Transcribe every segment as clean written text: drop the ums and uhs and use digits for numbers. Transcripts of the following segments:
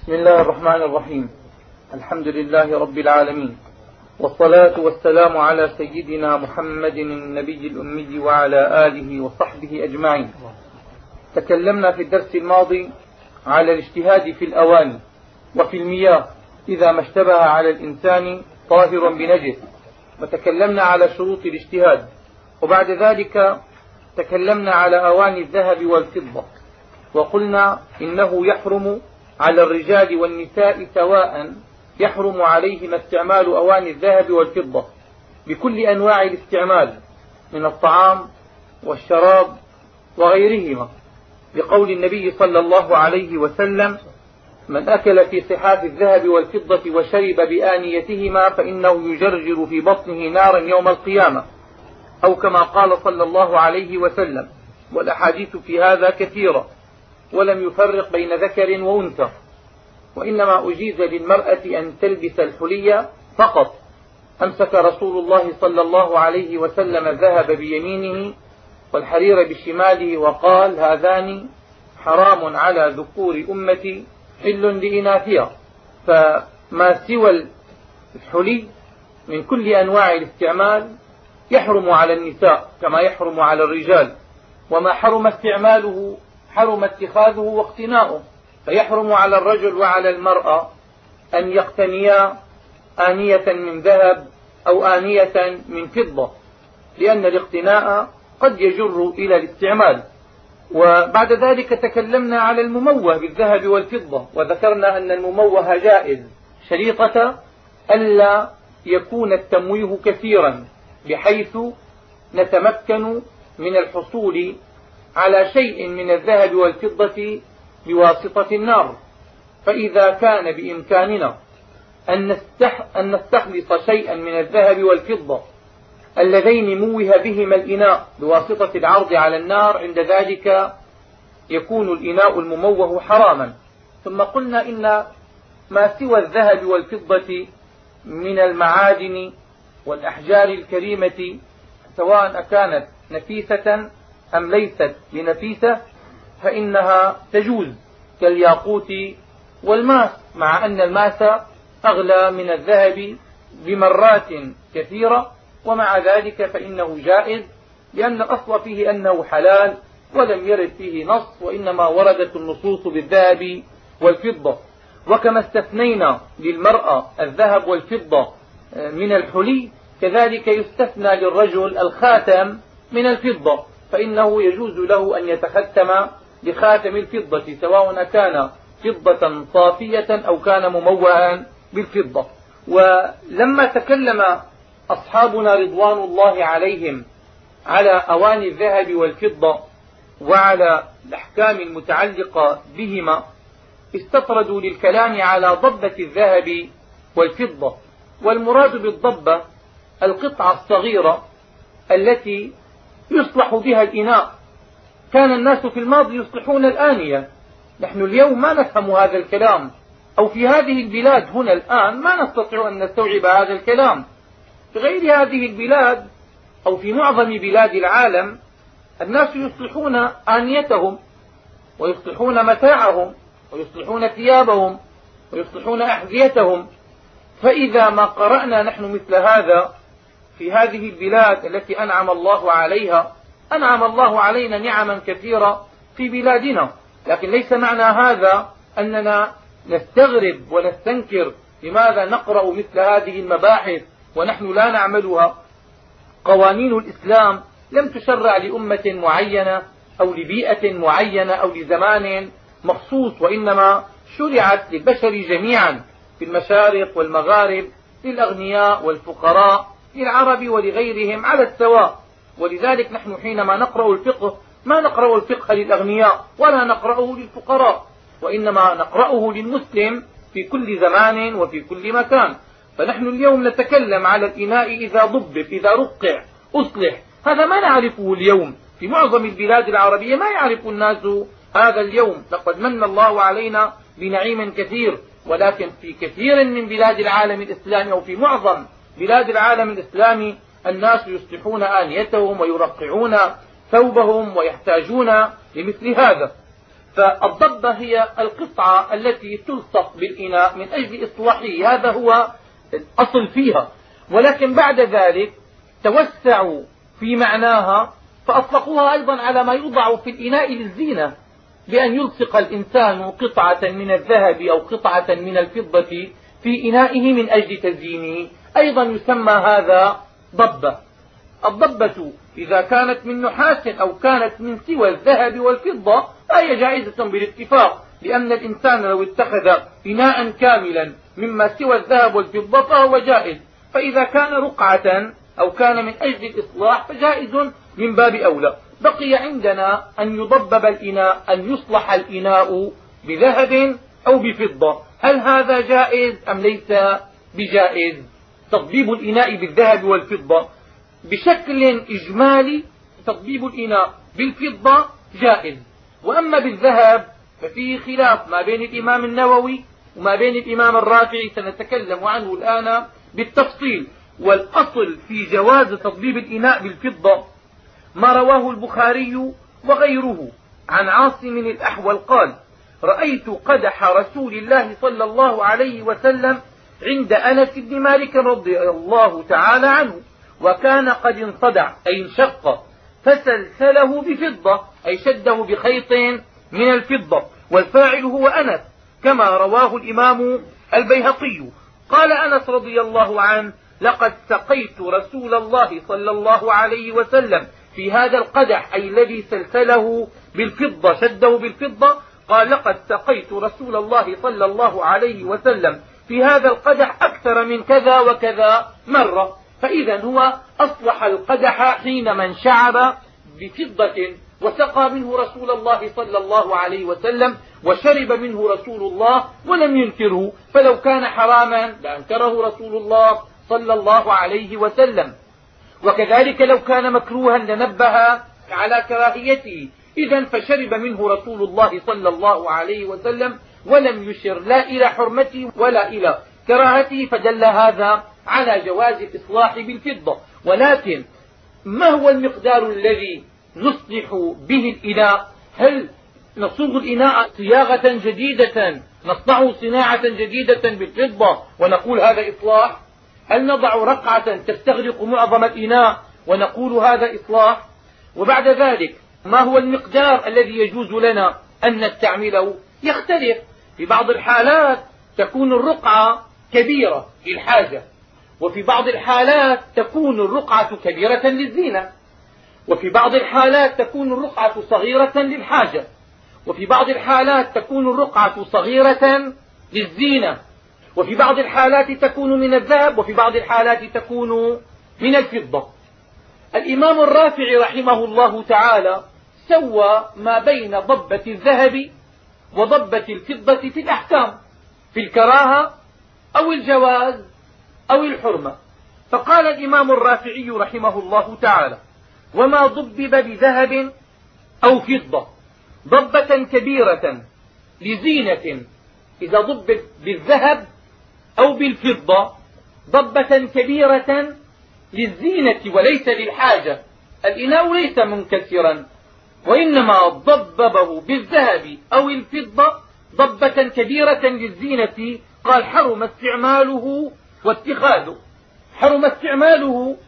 بسم الله الرحمن الرحيم. الحمد لله رب العالمين، والصلاة والسلام على سيدنا محمد النبي الأمي وعلى آله وصحبه أجمعين. تكلمنا في الدرس الماضي على الاجتهاد في الأواني وفي المياه إذا ما اشتبه على الإنسان طاهر بنجس، وتكلمنا على شروط الاجتهاد، وبعد ذلك تكلمنا على أواني الذهب والفضة، وقلنا إنه يحرم على الرجال والنساء سواء، يحرم عليهما استعمال أواني الذهب والفضة بكل أنواع الاستعمال من الطعام والشراب وغيرهما، بقول النبي صلى الله عليه وسلم: من أكل في صحاف الذهب والفضة وشرب بآنيتهما فإنه يجرجر في بطنه نارا يوم القيامة، أو كما قال صلى الله عليه وسلم. والأحاديث في هذا كثيرة، ولم يفرق بين ذكر وأنثى، وإنما أجيز للمرأة أن تلبس الحلي فقط. أمسك رسول الله صلى الله عليه وسلم الذهب بيمينه والحرير بشماله وقال: هذان حرام على ذكور أمتي حل لإناثها. فما سوى الحلي من كل أنواع الاستعمال يحرم على النساء كما يحرم على الرجال، وما حرم استعماله حرم اتخاذه واقتناؤه، فيحرم على الرجل وعلى المرأة أن يقتنيا آنية من ذهب أو آنية من فضة، لأن الاقتناء قد يجر إلى الاستعمال. وبعد ذلك تكلمنا على المموه بالذهب والفضة، وذكرنا أن المموه جائز شريطة ألا يكون التمويه كثيرا بحيث نتمكن من الحصول على شيء من الذهب والفضة بواسطة النار. فإذا كان بإمكاننا أن نستخلص شيئا من الذهب والفضة اللذين موه بهما الإناء بواسطة العرض على النار، عند ذلك يكون الإناء المموه حراما. ثم قلنا إن ما سوى الذهب والفضة من المعادن والأحجار الكريمة، سواء كانت نفيسة أم ليست بنفيسة، فإنها تجوز، كالياقوت والماس، مع أن الماس أغلى من الذهب بمرات كثيرة، ومع ذلك فإنه جائز، لأن الأصل فيه أنه حلال ولم يرد فيه نص، وإنما وردت النصوص بالذهب والفضة. وكما استثنينا للمرأة الذهب والفضة من الحلي، كذلك يستثنى للرجل الخاتم من الفضة، فإنه يجوز له أن يتختم بخاتم الفضة، سواء كان فضة صافية أو كان مموها بالفضة. ولما تكلم أصحابنا رضوان الله عليهم على أواني الذهب والفضة وعلى الأحكام المتعلقة بهما، استطردوا للكلام على ضبة الذهب والفضة. والمراد بالضبة القطعة الصغيرة التي يصلح بها الإناء. كان الناس في الماضي يصلحون الآنية، نحن اليوم ما نفهم هذا الكلام، أو في هذه البلاد هنا الآن ما نستطيع أن نستوعب هذا الكلام. في غير هذه البلاد أو في معظم بلاد العالم الناس يصلحون آنيتهم، ويصلحون متاعهم، ويصلحون ثيابهم، ويصلحون أحذيتهم. فإذا ما قرأنا نحن مثل هذا في هذه البلاد التي أنعم الله عليها، أنعم الله علينا نعما كثيرة في بلادنا، لكن ليس معنى هذا أننا نستغرب ونستنكر لماذا نقرأ مثل هذه المباحث ونحن لا نعملها. قوانين الإسلام لم تشرع لأمة معينة أو لبيئة معينة أو لزمان مخصوص، وإنما شرعت للبشر جميعا في المشارق والمغارب، للأغنياء والفقراء، للعرب ولغيرهم على السواء. ولذلك نحن حينما نقرأ الفقه ما نقرأ الفقه للأغنياء ولا نقرأه للفقراء، وإنما نقرأه للمسلم في كل زمان وفي كل مكان. فنحن اليوم نتكلم على الإناء إذا ضبب، إذا رقع، أصلح، هذا ما نعرفه اليوم في معظم البلاد العربية، ما يعرف الناس هذا اليوم. لقد من الله علينا بنعيم كثير، ولكن في كثير من بلاد العالم الإسلامي أو في معظم بلاد العالم الإسلامي الناس يصلحون آنيتهم ويرقعون ثوبهم ويحتاجون لمثل هذا. فالضبة هي القطعة التي تلصق بالإناء من أجل إصلاحه، هذا هو الأصل فيها. ولكن بعد ذلك توسعوا في معناها فأطلقوها أيضا على ما يوضع في الإناء للزينة، بأن يلصق الإنسان قطعة من الذهب أو قطعة من الفضة في إنائه من أجل تزيينه، أيضا يسمى هذا ضبة. الضبة إذا كانت من نحاس أو كانت من سوى الذهب والفضة فهي جائزة بالاتفاق، لأن الإنسان لو اتخذ إناء كاملا مما سوى الذهب والفضة فهو جائز، فإذا كان رقعة أو كان من أجل الإصلاح فجائز من باب أولى. بقي عندنا أن يضبب الإناء، أن يصلح الإناء بذهب أو بفضة. هل هذا جائز أم ليس بجائز؟ تضبيب الإناء بالذهب والفضة بشكل إجمالي، تضبيب الإناء بالفضة جائز، وأما بالذهب ففيه خلاف ما بين الإمام النووي وما بين الإمام الرافعي، سنتكلم عنه الآن بالتفصيل. والأصل في جواز تضبيب الإناء بالفضة ما رواه البخاري وغيره عن عاصم الأحول قال: رأيت قدح رسول الله صلى الله عليه وسلم عند أنس بن مالك رضي الله تعالى عنه، وكان قد انصدع أي انشق، فسلسله بفضة أي شده بخيط من الفضة، والفاعل هو أنس كما رواه الإمام البيهقي. قال أنس رضي الله عنه: لقد سقيت رسول الله صلى الله عليه وسلم في هذا القدح، أي الذي سلسله بالفضة شده بالفضة، قال: لقد سقيت رسول الله صلى الله عليه وسلم في هذا القدح أكثر من كذا وكذا مرة. فإذا هو أصلح القدح حينما انشعب بفضة وسقى منه رسول الله صلى الله عليه وسلم، وشرب منه رسول الله ولم ينكره، فلو كان حراما لأنكره رسول الله صلى الله عليه وسلم. وكذلك لو كان مكروها لنبه على كراهيته. إذا فشرب منه رسول الله صلى الله عليه وسلم ولم يشر لا إلى حرمته ولا إلى كراهته، فدل هذا على جواز الإصلاح بالفضة. ولكن ما هو المقدار الذي نصلح به الإناء؟ هل نصوغ الإناء صياغة جديدة، نصنعه صناعة جديدة بالفضة ونقول هذا إصلاح؟ هل نضع رقعة تستغرق معظم الإناء ونقول هذا إصلاح؟ وبعد ذلك ما هو المقدار الذي يجوز لنا أن نستعمله؟ يختلف. في بعض الحالات تكون الرقعة كبيرة للحاجة، وفي بعض الحالات تكون الرقعة كبيرة للزينة، وفي بعض الحالات تكون الرقعة صغيرة للحاجة، وفي بعض الحالات تكون الرقعة صغيرة للزينة، وفي بعض الحالات تكون من الذهب، وفي بعض الحالات تكون من الفضة. الإمام الرافعي رحمه الله تعالى سوى ما بين ضبة الذهب وضبة الفضة في الأحكام، في الكراهة أو الجواز أو الحرمة. فقال الإمام الرافعي رحمه الله تعالى: وما ضبب بذهب أو فضة ضبة كبيرة لزينة، إذا ضبب بالذهب أو بالفضة ضبة كبيرة للزينة وليس للحاجة، الإناء ليس منكسرا، وإنما ضببه بالذهب أو الفضة ضبة كبيرة للزينة، قال: حرم استعماله واتخاذه. حرم استعماله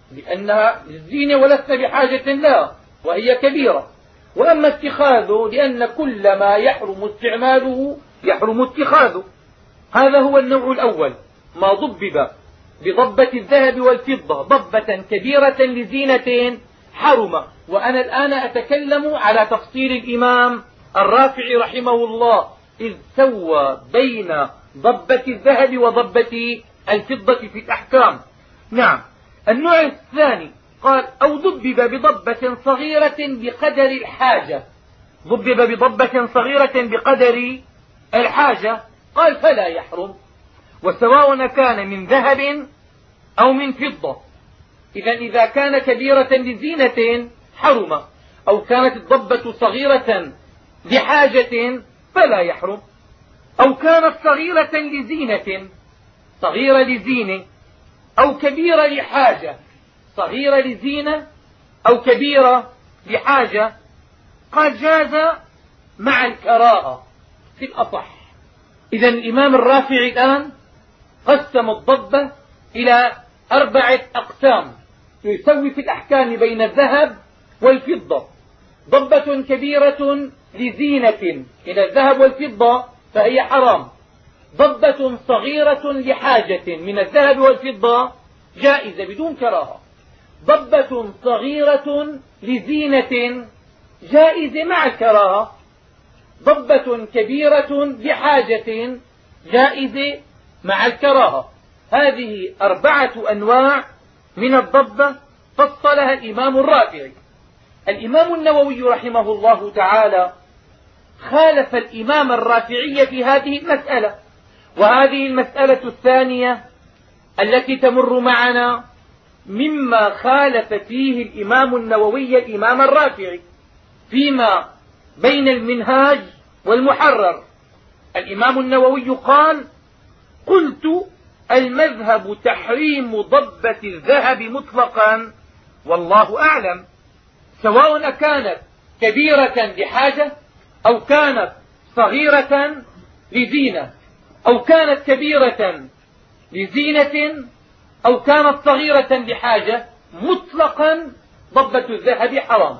لأنها للزينة ولسنا بحاجة لها وهي كبيرة، وأما اتخاذه لأن كل ما يحرم استعماله يحرم اتخاذه. هذا هو النوع الأول، ما ضبب بضبة الذهب والفضة ضبة كبيرة لزينة حرم. وأنا الآن أتكلم على تفصيل الإمام الرافعي رحمه الله، إذ سوى بين ضبة الذهب وضبة الفضة في الأحكام. نعم. النوع الثاني قال: أو ضبب بضبة صغيرة بقدر الحاجة. ضبب بضبة صغيرة بقدر الحاجة، قال: فلا يحرم، وسواء كان من ذهب أو من فضة. إذا كان كبيرة لزينة حرم، أو كانت الضبة صغيرة لحاجة فلا يحرم، أو كانت صغيرة لزينة، صغيرة لزينة أو كبيرة لحاجة، صغيرة لزينة أو كبيرة لحاجة، قال: جاز مع الكراهة في الأصح. إذا الإمام الرافعي الآن قسم الضبة إلى 4 أقسام يسوي في الأحكام بين الذهب والفضة. ضبة كبيرة لزينة من الذهب والفضة فهي حرام. ضبة صغيرة لحاجة من الذهب والفضة جائزة بدون كراهة. ضبة صغيرة لزينة جائزة مع الكراهة. ضبة كبيرة لحاجة جائزة مع الكراهة. هذه 4 أنواع من الضبة فصلها الإمام الرافعي. الإمام النووي رحمه الله تعالى خالف الإمام الرافعي في هذه المسألة، وهذه المسألة الثانية التي تمر معنا مما خالف فيه الإمام النووي الإمام الرافعي فيما بين المنهاج والمحرر. الإمام النووي قال: قلت المذهب تحريم ضبة الذهب مطلقا والله أعلم، سواء كانت كبيرة لحاجة أو كانت صغيرة لزينة، أو كانت كبيرة لزينة أو كانت صغيرة لحاجة، مطلقا ضبة الذهب حرام.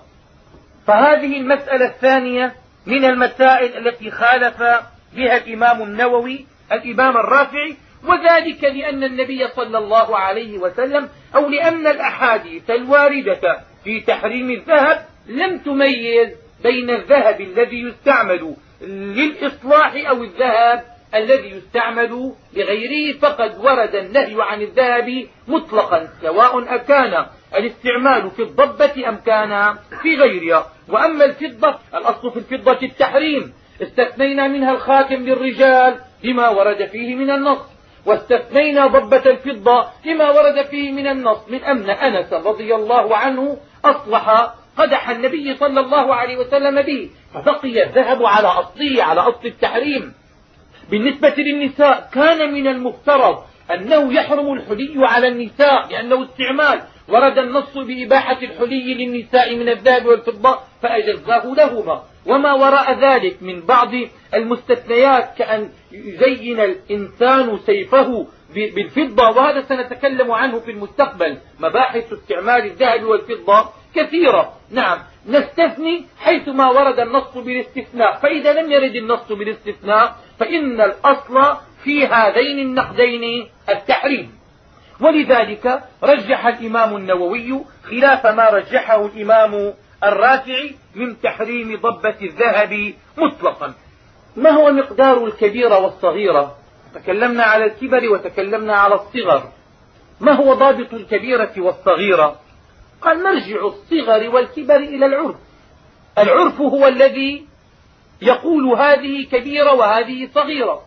فهذه المسألة الثانية من المسائل التي خالف بها الإمام النووي الإمام الرافعي، وذلك لأن النبي صلى الله عليه وسلم أو لأن الأحاديث الواردة في تحريم الذهب لم تميز بين الذهب الذي يستعمل للإصلاح أو الذهب الذي يستعمل لغيره، فقد ورد النهي عن الذهب مطلقا سواء أكان الاستعمال في الضبة أم كان في غيرها. وأما الفضة، الأصل في الفضة التحريم، استثنينا منها الخاتم للرجال لما ورد فيه من النص، واستثنينا ضبة الفضة لما ورد فيه من النص من أن أنس رضي الله عنه أصلح قدح النبي صلى الله عليه وسلم به، فبقي الذهب على أصله، على أصل التحريم. بالنسبة للنساء كان من المفترض أنه يحرم الحلي على النساء لأنه استعمال، ورد النص بإباحة الحلي للنساء من الذهب والفضة فأجزاه لهما. وما وراء ذلك من بعض المستثنيات كأن يزين الإنسان سيفه بالفضة، وهذا سنتكلم عنه في المستقبل. مباحث استعمال الذهب والفضة كثيرة. نعم، نستثني حيثما ورد النص بالاستثناء، فإذا لم يرد النص بالاستثناء فإن الأصل في هذين النقدين التحريم. ولذلك رجح الإمام النووي خلاف ما رجحه الإمام الرافعي من تحريم ضبة الذهب مطلقا. ما هو مقدار الكبيرة والصغيرة؟ تكلمنا على الكبر وتكلمنا على الصغر. ما هو ضابط الكبيرة والصغيرة؟ قال: مرجع الصغر والكبر إلى العرف. العرف هو الذي يقول هذه كبيرة وهذه صغيرة،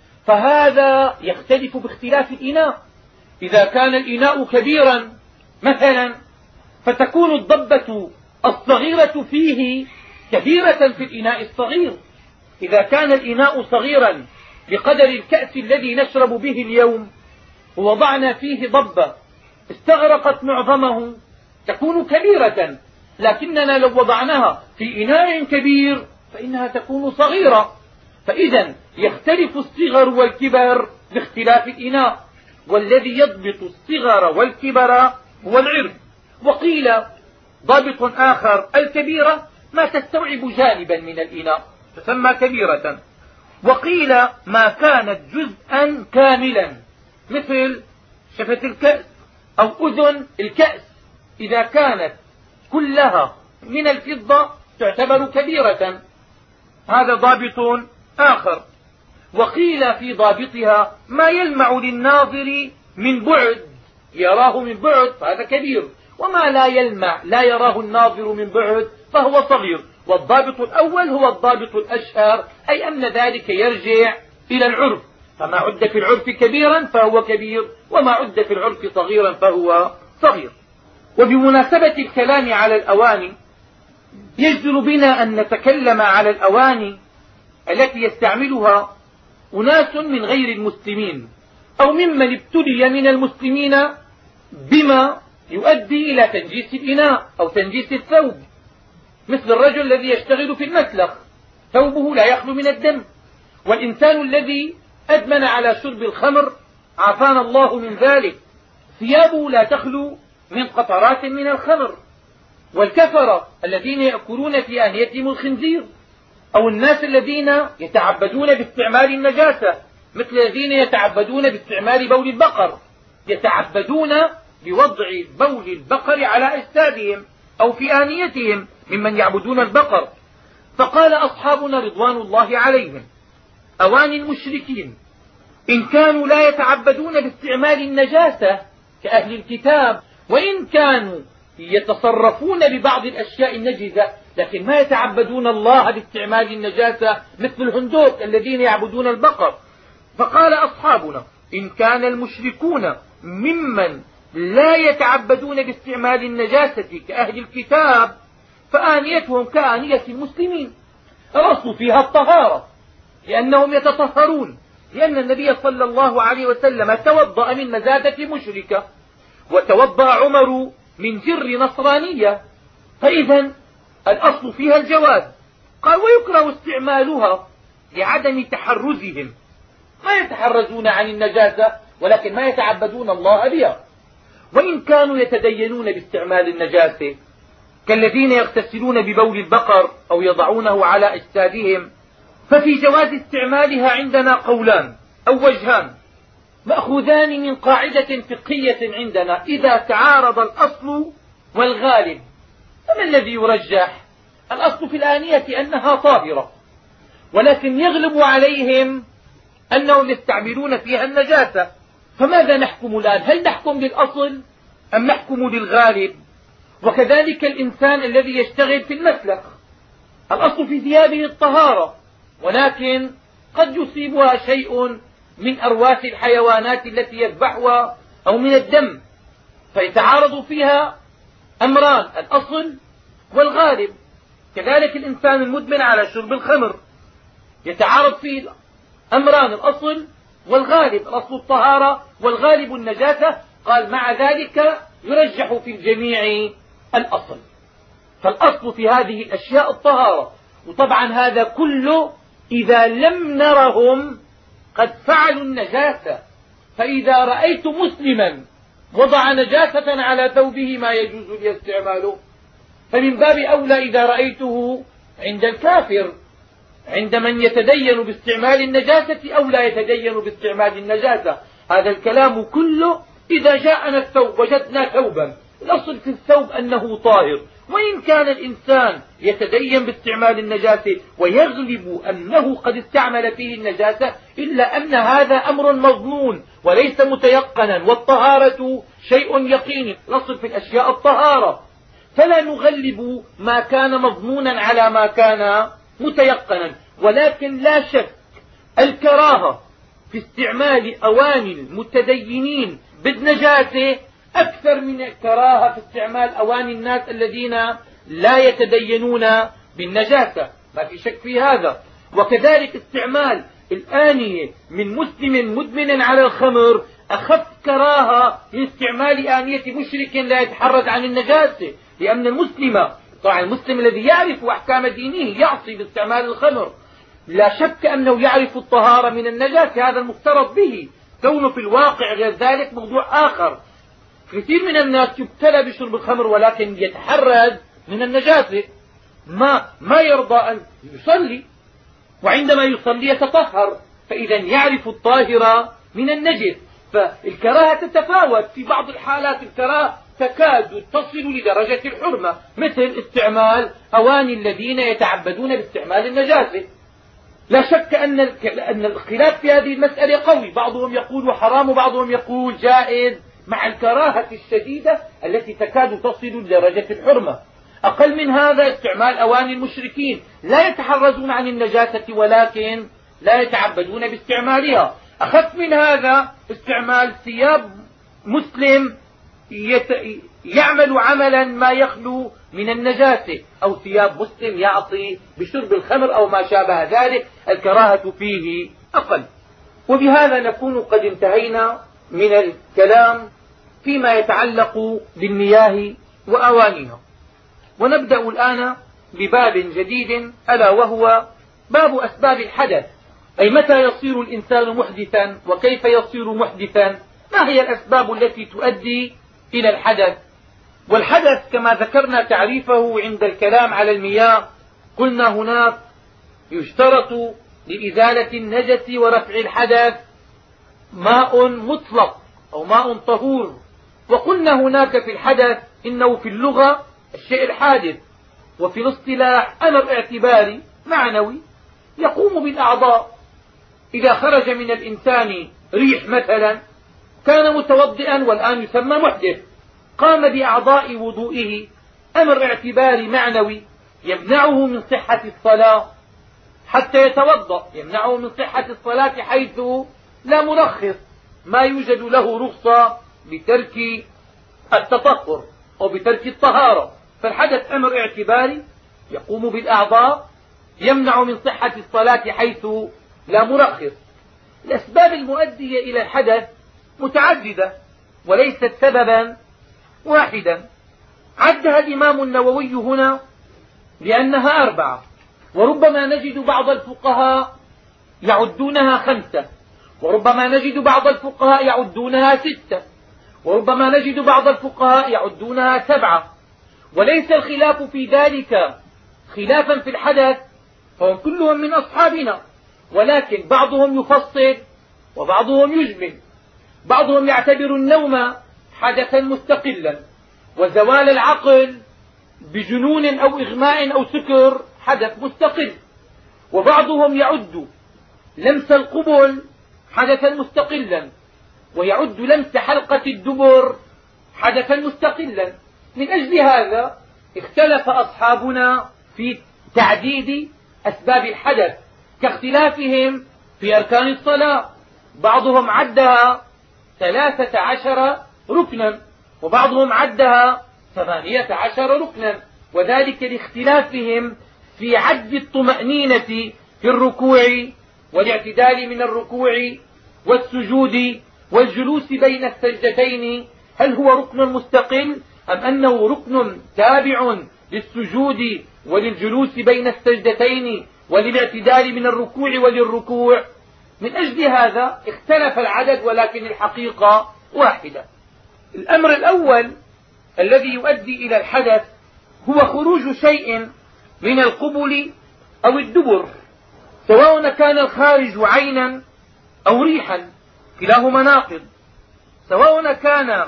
فهذا يختلف باختلاف الإناء. إذا كان الإناء كبيرا مثلا فتكون الضبة الصغيرة فيه كبيرة في الإناء الصغير. إذا كان الإناء صغيرا بقدر الكأس الذي نشرب به اليوم ووضعنا فيه ضبة استغرقت معظمه تكون كبيرة، لكننا لو وضعناها في إناء كبير فإنها تكون صغيرة. فإذا يختلف الصغر والكبر باختلاف الإناء، والذي يضبط الصغر والكبر هو العرف. وقيل ضابط آخر: الكبيرة ما تستوعب جانبا من الإناء تسمى كبيرة. وقيل ما كانت جزءا كاملا مثل شفة الكأس أو أذن الكأس، إذا كانت كلها من الفضة تعتبر كبيرة. هذا ضابط آخر. وقيل في ضابطها ما يلمع للناظر من بعد، يراه من بعد فهذا كبير، وما لا يلمع لا يراه الناظر من بعد فهو صغير. والضابط الأول هو الضابط الأشهر، أي أن ذلك يرجع إلى العرف، فما عد في العرف كبيرا فهو كبير، وما عد في العرف صغيرا فهو صغير. وبمناسبة الكلام على الأواني يجدر بنا أن نتكلم على الأواني التي يستعملها أناس من غير المسلمين أو ممن ابتلي من المسلمين بما يؤدي إلى تنجيس الإناء أو تنجيس الثوب، مثل الرجل الذي يشتغل في المسلخ ثوبه لا يخلو من الدم. والإنسان الذي أدمن على شرب الخمر عافانا الله من ذلك ثيابه لا تخلو من قطرات من الخمر. والكفرة الذين يأكلون في آنيتهم الخنزير، أو الناس الذين يتعبدون باستعمال النجاسة مثل الذين يتعبدون باستعمال بول البقر، يتعبدون بوضع بول البقر على أجسادهم أو في آنيتهم ممن يعبدون البقر. فقال أصحابنا رضوان الله عليهم: أواني المشركين إن كانوا لا يتعبدون باستعمال النجاسة كأهل الكتاب، وإن كانوا يتصرفون ببعض الأشياء النجسة، لكن ما يتعبدون الله باستعمال النجاسة مثل الهندوك الذين يعبدون البقر. فقال أصحابنا: إن كان المشركون ممن لا يتعبدون باستعمال النجاسة كأهل الكتاب فآنيتهم كآنية المسلمين، الأصل فيها الطهارة لأنهم يتطهرون، لأن النبي صلى الله عليه وسلم توضأ من مزادة مشركة، وتوضأ عمر من جر نصرانية، فإذا الأصل فيها الجواز. قال: ويكره استعمالها لعدم تحرزهم، ما يتحرزون عن النجاسة ولكن ما يتعبدون الله بها. وإن كانوا يتدينون باستعمال النجاسة كالذين يغتسلون ببول البقر أو يضعونه على أجسادهم، ففي جواز استعمالها عندنا قولان أو وجهان مأخوذان من قاعدة فقهية عندنا: إذا تعارض الأصل والغالب. فما الذي يرجح؟ الأصل في الآنية أنها طاهرة، ولكن يغلب عليهم أنهم يستعملون فيها النجاسة، فماذا نحكم الآن؟ هل نحكم للأصل أم نحكم للغالب؟ وكذلك الإنسان الذي يشتغل في المسلخ، الأصل في ثيابه الطهارة، ولكن قد يصيبها شيء من أرواث الحيوانات التي يذبحها أو من الدم، فيتعارض فيها أمران: الأصل والغالب. كذلك الإنسان المدمن على شرب الخمر يتعارض فيه أمران: الأصل والغالب، الأصل الطهارة والغالب النجاسة. قال: مع ذلك يرجح في الجميع الأصل. فالأصل في هذه الأشياء الطهارة، وطبعا هذا كله إذا لم نرهم قد فعلوا النجاسة. فإذا رأيت مسلما وضع نجاسة على ثوبه ما يجوز لي استعماله، فمن باب أولى إذا رأيته عند الكافر، عند من يتدين باستعمال النجاسة أو لا يتدين باستعمال النجاسة. هذا الكلام كله إذا جاءنا الثوب وجدنا ثوبا، الأصل في الثوب أنه طاهر، وإن كان الإنسان يتدين باستعمال النجاسة ويغلب أنه قد استعمل فيه النجاسة، إلا أن هذا أمر مظنون وليس متيقنا، والطهارة شيء يقيني، الأصل في الأشياء الطهارة، فلا نغلب ما كان مظنونا على ما كان متيقنا. ولكن لا شك الكراهة في استعمال أواني المتدينين بالنجاسة أكثر من الكراهة في استعمال أواني الناس الذين لا يتدينون بالنجاسة، ما في شك في هذا. وكذلك استعمال الآنية من مسلم مدمن على الخمر أخف كراهة من استعمال آنية مشرك لا يتحرز عن النجاسة، لأن المسلم طبعا المسلم الذي يعرف أحكام دينه يعصي باستعمال الخمر، لا شك أنه يعرف الطهارة من النجاسة، هذا المفترض به، كونه في الواقع غير ذلك موضوع آخر. كثير من الناس يبتلى بشرب الخمر ولكن يتحرز من النجاسة، ما يرضى أن يصلي، وعندما يصلي يتطهر، فإذا يعرف الطاهرة من النجس. فالكراهة تتفاوت، في بعض الحالات الكراهة تكاد تصل لدرجة الحرمة، مثل استعمال أواني الذين يتعبدون باستعمال النجاسة. لا شك أن الخلاف في هذه المسألة قوي، بعضهم يقول حرام وبعضهم يقول جائز، مع الكراهة الشديدة التي تكاد تصل لدرجة الحرمة. أقل من هذا استعمال أواني المشركين، لا يتحرزون عن النجاسة ولكن لا يتعبدون باستعمالها. أخف من هذا استعمال ثياب مسلم يعمل عملا ما يخلو من النجاسة، أو ثياب مسلم يعصي بشرب الخمر أو ما شابه ذلك، الكراهة فيه أقل. وبهذا نكون قد انتهينا من الكلام فيما يتعلق بالمياه وأوانيها، ونبدأ الآن بباب جديد، ألا وهو باب أسباب الحدث، أي متى يصير الإنسان محدثا وكيف يصير محدثا، ما هي الأسباب التي تؤدي إلى الحدث. والحدث كما ذكرنا تعريفه عند الكلام على المياه، قلنا هناك يشترط لإزالة النجس ورفع الحدث ماء مطلق أو ماء طهور. وقلنا هناك في الحدث إنه في اللغة الشيء الحادث، وفي الاصطلاح أمر اعتباري معنوي يقوم بالأعضاء. إذا خرج من الإنسان ريح مثلا، كان متوضئا والآن يسمى محدث، قام بأعضاء وضوئه، أمر اعتباري معنوي يمنعه من صحة الصلاة حتى يتوضأ، يمنعه من صحة الصلاة حيث لا مرخص، ما يوجد له رخصة بترك التطهر أو بترك الطهارة. فالحدث أمر اعتباري يقوم بالأعضاء، يمنع من صحة الصلاة حيث لا مرخص. الأسباب المؤدية إلى الحدث متعددة وليست سببا واحدا، عدها الإمام النووي هنا لأنها 4، وربما نجد بعض الفقهاء يعدونها 5، وربما نجد بعض الفقهاء يعدونها 6، وربما نجد بعض الفقهاء يعدونها 7. وليس الخلاف في ذلك خلافا في الحدث، فهم كلهم من أصحابنا، ولكن بعضهم يفصل وبعضهم يجمل. بعضهم يعتبر النوم حدثا مستقلا، وزوال العقل بجنون أو إغماء أو سكر حدث مستقل، وبعضهم يعد لمس القبل حدثا مستقلا، ويعد لمس حلقة الدبر حدثا مستقلا. من أجل هذا اختلف أصحابنا في تعديد أسباب الحدث، كاختلافهم في أركان الصلاة، بعضهم عدها 13 ركنا وبعضهم عدها 18 ركنا، وذلك لاختلافهم في عد الطمأنينة في الركوع والاعتدال من الركوع والسجود والجلوس بين السجدتين، هل هو ركن مستقل أم أنه ركن تابع للسجود وللجلوس بين السجدتين وللاعتدال من الركوع وللركوع. من أجل هذا اختلف العدد، ولكن الحقيقة واحدة. الأمر الأول الذي يؤدي إلى الحدث هو خروج شيء من القبل أو الدبر، سواء كان الخارج عينا أو ريحا، كلاهما ناقض. سواء كان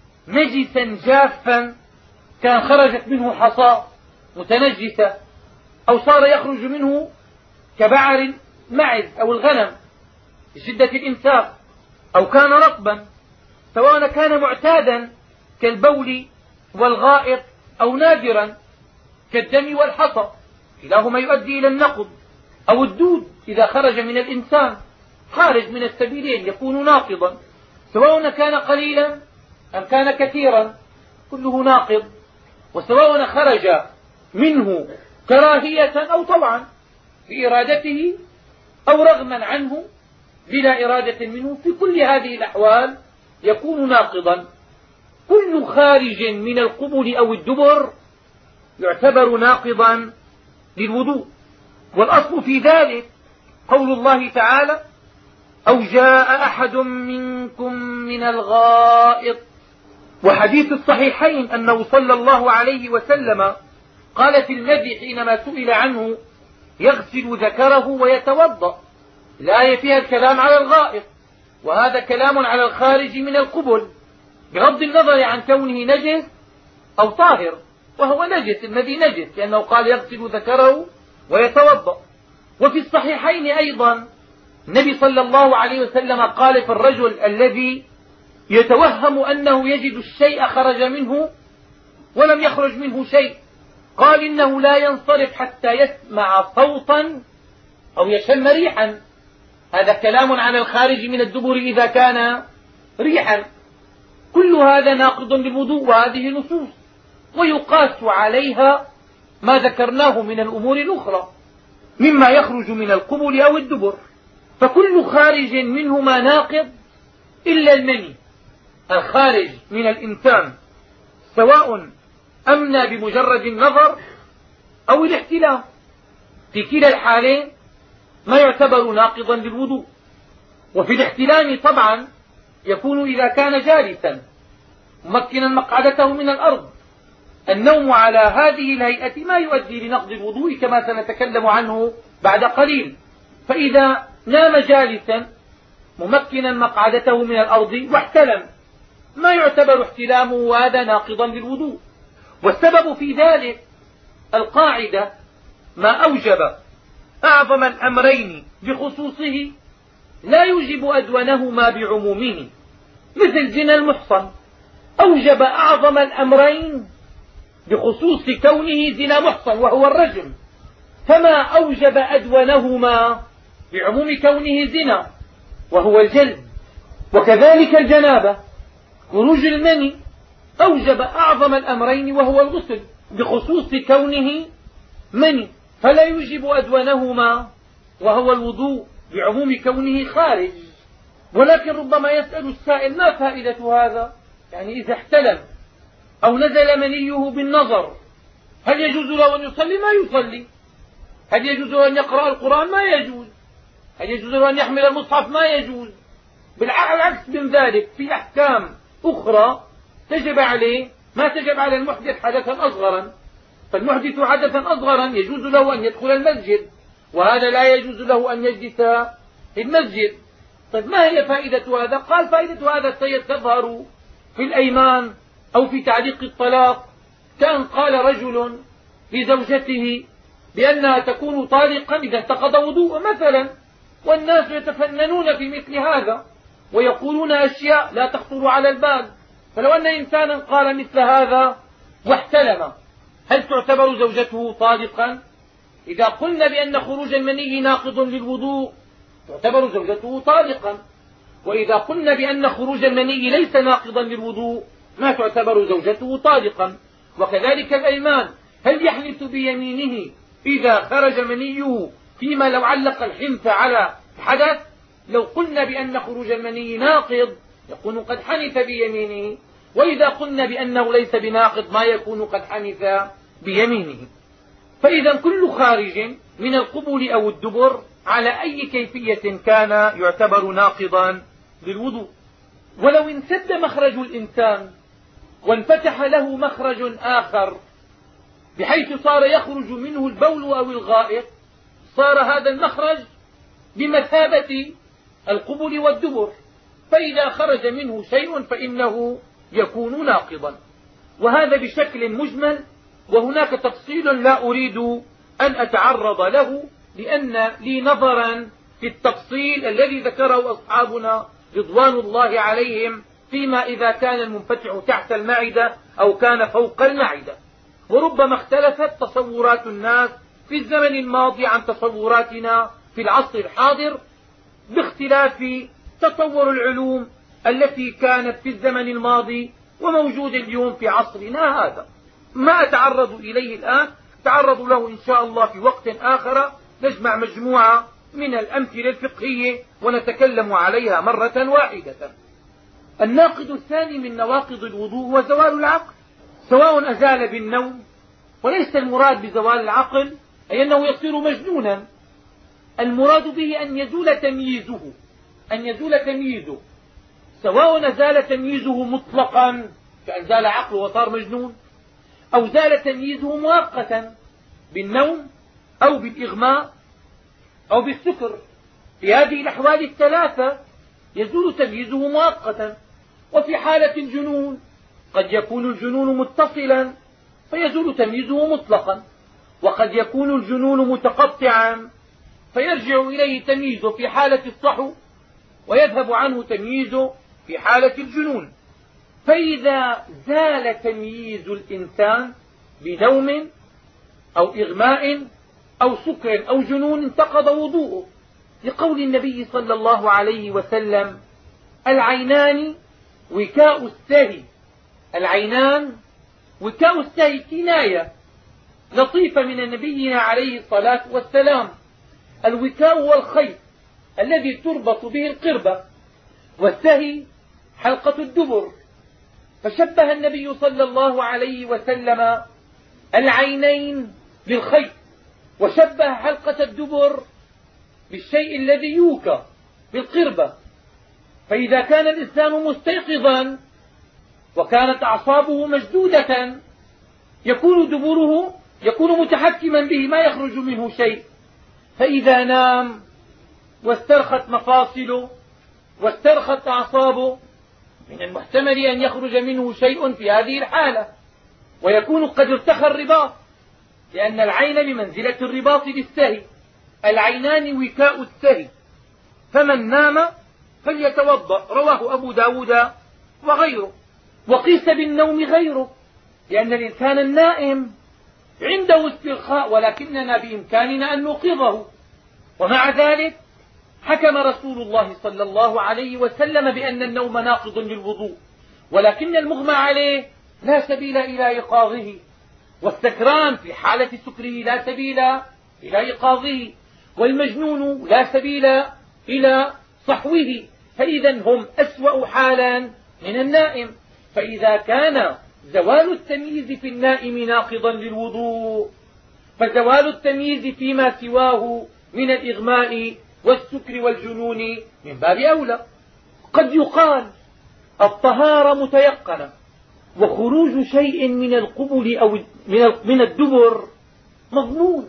نجسا جافا، كان خرجت منه حصى متنجسة، أو صار يخرج منه كبعر المعز أو الغنم بشدة الإمساك، أو كان رطبا، سواء كان معتادا كالبول والغائط أو نادرا كالدم والحصى، كلاهما يؤدي إلى النقض. أو الدود إذا خرج من الإنسان خارج من السبيلين يكون ناقضا، سواء كان قليلا أم كان كثيرا كله ناقض. وسواء خرج منه كراهية أو طوعا بإرادته أو رغما عنه بلا إرادة منه، في كل هذه الأحوال يكون ناقضا. كل خارج من القبل أو الدبر يعتبر ناقضا للوضوء. والأصل في ذلك قول الله تعالى: أو جاء أحد منكم من الغائط. وحديث الصحيحين أنه صلى الله عليه وسلم قال في المذي حينما سئل عنه: يغسل ذكره ويتوضأ. الآية فيها الكلام على الغائط، وهذا كلام على الخارج من القبل بغض النظر عن كونه نجس أو طاهر، وهو نجس، المذي نجس، لأنه قال يغسل ذكره ويتوضأ. وفي الصحيحين أيضا النبي صلى الله عليه وسلم قال في الرجل الذي يتوهم أنه يجد الشيء خرج منه ولم يخرج منه شيء، قال: إنه لا ينصرف حتى يسمع صوتا أو يشم ريحا. هذا كلام عن الخارج من الدبر إذا كان ريحا. كل هذا ناقض للوضوء، وهذه نصوص، ويقاس عليها ما ذكرناه من الأمور الأخرى مما يخرج من القبل أو الدبر. فكل خارج منهما ناقض إلا المني الخارج من الإنسان، سواء أمنى بمجرد النظر أو الاحتلام، في كلا الحالين ما يعتبر ناقضا للوضوء. وفي الاحتلام طبعا يكون إذا كان جالسا ممكنا مقعدته من الأرض. النوم على هذه الهيئة ما يؤدي لنقض الوضوء كما سنتكلم عنه بعد قليل. فإذا نام جالسا ممكنا مقعدته من الأرض واحتلم ما يعتبر احتلامه هذا ناقضا للوضوء. والسبب في ذلك القاعدة ما أوجب أعظم الأمرين بخصوصه لا يوجب أدونهما بعمومه. مثل زنا المحصن أوجب أعظم الأمرين بخصوص كونه زنا محصن وهو الرجم، فما أوجب أدونهما بعموم كونه زنا وهو الجلد. وكذلك الجنابة خروج المني أوجب أعظم الأمرين وهو الغسل بخصوص كونه مني، فلا يوجب أدونهما وهو الوضوء بعموم كونه خارج. ولكن ربما يسأل السائل ما فائدة هذا؟ يعني إذا احتلم أو نزل منيه بالنظر هل يجوز له أن يصلي؟ ما يصلي. هل يجوز له أن يقرأ القرآن؟ ما يجوز. هل يجوز له أن يحمل المصحف؟ ما يجوز. بالعكس من ذلك في أحكام أخرى تجب عليه ما تجب على المحدث حدثا أصغرا. فالمحدث حدثا أصغرا يجوز له أن يدخل المسجد، وهذا لا يجوز له أن يجلس في المسجد. طيب ما هي فائدة هذا؟ قال فائدة هذا تظهر في الأيمان أو في تعليق الطلاق، كأن قال رجل لزوجته بأنها تكون طالقا إذا انتقض وضوء مثلا، والناس يتفننون في مثل هذا ويقولون أشياء لا تخطر على البال. فلو أن إنسانا قال مثل هذا واحتلم هل تعتبر زوجته طالقا؟ إذا قلنا بأن خروج المني ناقض للوضوء تعتبر زوجته طالقا، وإذا قلنا بأن خروج المني ليس ناقضا للوضوء ما تعتبر زوجته طالقا. وكذلك الأيمان، هل يحلف بيمينه إذا خرج منيه فيما لو علق الحنث على حدث؟ لو قلنا بأن خروج المني ناقض يكون قد حنث بيمينه، وإذا قلنا بأنه ليس بناقض ما يكون قد حنث بيمينه. فإذا كل خارج من القبل أو الدبر على أي كيفية كان يعتبر ناقضا للوضوء. ولو انسد مخرج الإنسان وانفتح له مخرج آخر بحيث صار يخرج منه البول أو الغائط، صار هذا المخرج بمثابة القبل والدبر، فإذا خرج منه شيء فإنه يكون ناقضا. وهذا بشكل مجمل، وهناك تفصيل لا أريد أن أتعرض له لأن لي نظرا في التفصيل الذي ذكره أصحابنا رضوان الله عليهم فيما إذا كان المنفتح تحت المعدة أو كان فوق المعدة. وربما اختلفت تصورات الناس في الزمن الماضي عن تصوراتنا في العصر الحاضر باختلاف تطور العلوم التي كانت في الزمن الماضي وموجود اليوم في عصرنا هذا. ما أتعرض إليه الآن، أتعرض له إن شاء الله في وقت آخر، نجمع مجموعة من الأمثلة الفقهية ونتكلم عليها مرة واحدة. الناقض الثاني من نواقض الوضوء هو زوال العقل، سواء أزال بالنوم، وليس المراد بزوال العقل أي أنه يصير مجنونا، المراد به أن يزول تمييزه، سواء زال تمييزه مطلقا كأن زال عقله وصار مجنون، أو زال تمييزه مؤقتا بالنوم أو بالإغماء أو بالسكر. في هذه الأحوال الثلاثة يزول تمييزه مؤقتا. وفي حالة الجنون قد يكون الجنون متصلا فيزول تمييزه مطلقا، وقد يكون الجنون متقطعا فيرجع إليه تمييزه في حالة الصحو ويذهب عنه تمييزه في حالة الجنون. فإذا زال تمييز الإنسان بنوم أو إغماء أو سكر أو جنون انتقض وضوءه، لقول النبي صلى الله عليه وسلم: العينان وكاء السهي. العينان وكاء السهي كناية لطيفة من نبينا عليه الصلاة والسلام. الوكاء هو الخيط الذي تربط به القربة، والسهي حلقة الدبر. فشبه النبي صلى الله عليه وسلم العينين بالخيط، وشبه حلقة الدبر بالشيء الذي يوكى بالقربة. فإذا كان الإنسان مستيقظا وكانت أعصابه مشدودة يكون دبره يكون متحكما به، ما يخرج منه شيء. فإذا نام واسترخت مفاصله واسترخت أعصابه من المحتمل أن يخرج منه شيء في هذه الحالة، ويكون قد ارتخى الرباط، لأن العين بمنزلة الرباط بالسهي، العينان وكاء السهي. فمن نام فليتوضأ، رواه أبو داود وغيره. وقيس بالنوم غيره، لأن الإنسان النائم عنده استرخاء ولكننا بإمكاننا أن نوقظه. ومع ذلك حكم رسول الله صلى الله عليه وسلم بأن النوم ناقض للوضوء، ولكن المغمى عليه لا سبيل إلى إيقاظه، والسكران في حالة سكره لا سبيل إلى إيقاظه، والمجنون لا سبيل إلى صحوه. فإذا هم أسوأ حالا من النائم. فإذا كان زوال التمييز في النائم ناقضا للوضوء، فزوال التمييز فيما سواه من الإغماء والسكر والجنون من باب أولى. قد يقال الطهارة متيقنة، وخروج شيء من القبل أو من الدبر مظنون.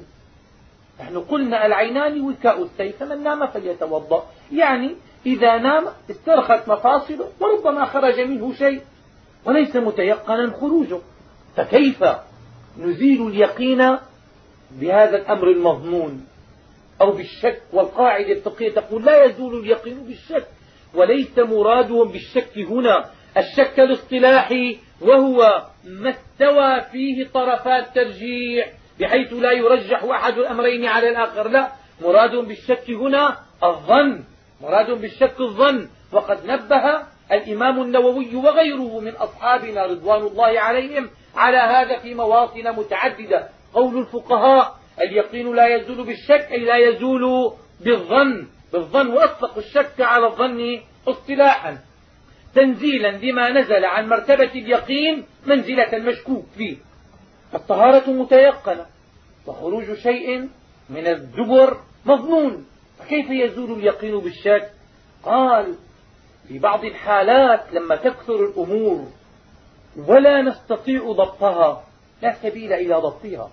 نحن قلنا العينان وكاء السهي، فمن نام فليتوضأ، يعني إذا نام استرخت مفاصله وربما خرج منه شيء وليس متيقنا خروجه. فكيف نزيل اليقين بهذا الأمر المظنون أو بالشك؟ والقاعدة الفقهية تقول لا يزول اليقين بالشك، وليس مرادهم بالشك هنا الشك الاصطلاحي، وهو ما استوى فيه طرفا الترجيح بحيث لا يرجح أحد الأمرين على الآخر. لا، مرادهم بالشك هنا الظن، مرادهم بالشك الظن. وقد نبه الإمام النووي وغيره من أصحابنا رضوان الله عليهم على هذا في مواطن متعددة. قول الفقهاء اليقين لا يزول بالشك أي لا يزول بالظن، وأطلقوا الشك على الظن اصطلاحا تنزيلا لما نزل عن مرتبة اليقين منزلة المشكوك فيه. الطهارة متيقنة، وخروج شيء من الدبر مظنون، فكيف يزول اليقين بالشك؟ قال في بعض الحالات لما تكثر الأمور ولا نستطيع ضبطها لا سبيل إلى ضبطها.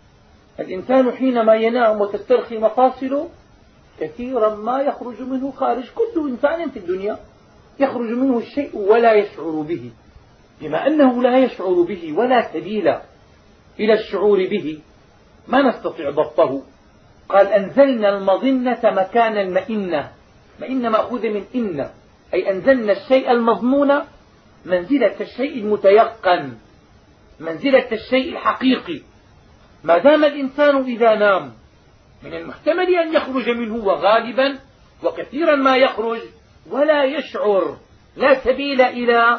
الإنسان حينما ينام وتسترخي مفاصله كثيرا ما يخرج منه خارج. كل إنسان في الدنيا يخرج منه الشيء ولا يشعر به. بما أنه لا يشعر به ولا سبيل إلى الشعور به ما نستطيع ضبطه. قال أنزلنا المظنة مكان المئنة. مئنة مأخوذة من إن، أي أنزلنا الشيء المظنون منزلة الشيء المتيقن، منزلة الشيء الحقيقي. ما دام الإنسان إذا نام من المحتمل أن يخرج منه، وغالبا وكثيرا ما يخرج ولا يشعر، لا سبيل إلى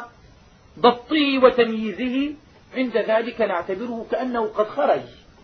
ضبطه وتمييزه، عند ذلك نعتبره كأنه قد خرج.